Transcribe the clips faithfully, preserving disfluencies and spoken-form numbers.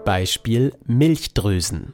Beispiel Milchdrüsen.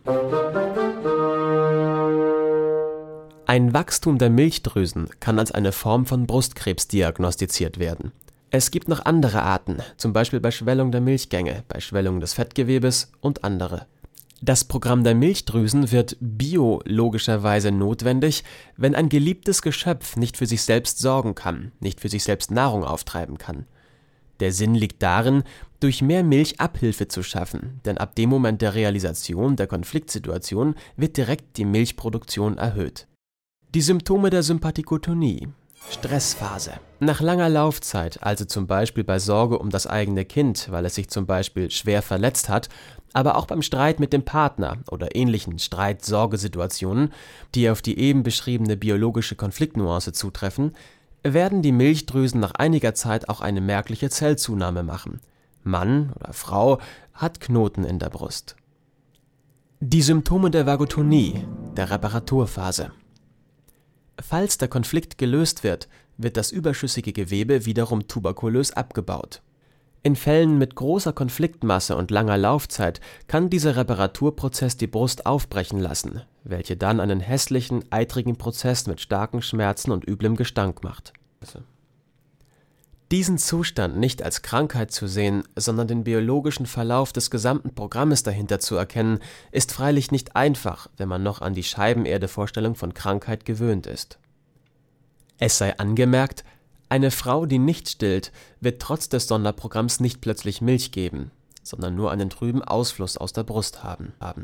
Ein Wachstum der Milchdrüsen kann als eine Form von Brustkrebs diagnostiziert werden. Es gibt noch andere Arten, zum Beispiel bei Schwellung der Milchgänge, bei Schwellung des Fettgewebes und andere. Das Programm der Milchdrüsen wird biologischerweise notwendig, wenn ein geliebtes Geschöpf nicht für sich selbst sorgen kann, nicht für sich selbst Nahrung auftreiben kann. Der Sinn liegt darin, durch mehr Milch Abhilfe zu schaffen, denn ab dem Moment der Realisation der Konfliktsituation wird direkt die Milchproduktion erhöht. Die Symptome der Sympathikotonie: Stressphase. Nach langer Laufzeit, also zum Beispiel bei Sorge um das eigene Kind, weil es sich zum Beispiel schwer verletzt hat, aber auch beim Streit mit dem Partner oder ähnlichen Streit-Sorgesituationen, die auf die eben beschriebene biologische Konfliktnuance zutreffen, werden die Milchdrüsen nach einiger Zeit auch eine merkliche Zellzunahme machen. Mann oder Frau hat Knoten in der Brust. Die Symptome der Vagotonie, der Reparaturphase. Falls der Konflikt gelöst wird, wird das überschüssige Gewebe wiederum tuberkulös abgebaut. In Fällen mit großer Konfliktmasse und langer Laufzeit kann dieser Reparaturprozess die Brust aufbrechen lassen, welche dann einen hässlichen, eitrigen Prozess mit starken Schmerzen und üblem Gestank macht. Diesen Zustand nicht als Krankheit zu sehen, sondern den biologischen Verlauf des gesamten Programmes dahinter zu erkennen, ist freilich nicht einfach, wenn man noch an die Scheibenerde-Vorstellung von Krankheit gewöhnt ist. Es sei angemerkt, eine Frau, die nicht stillt, wird trotz des Sonderprogramms nicht plötzlich Milch geben, sondern nur einen trüben Ausfluss aus der Brust haben.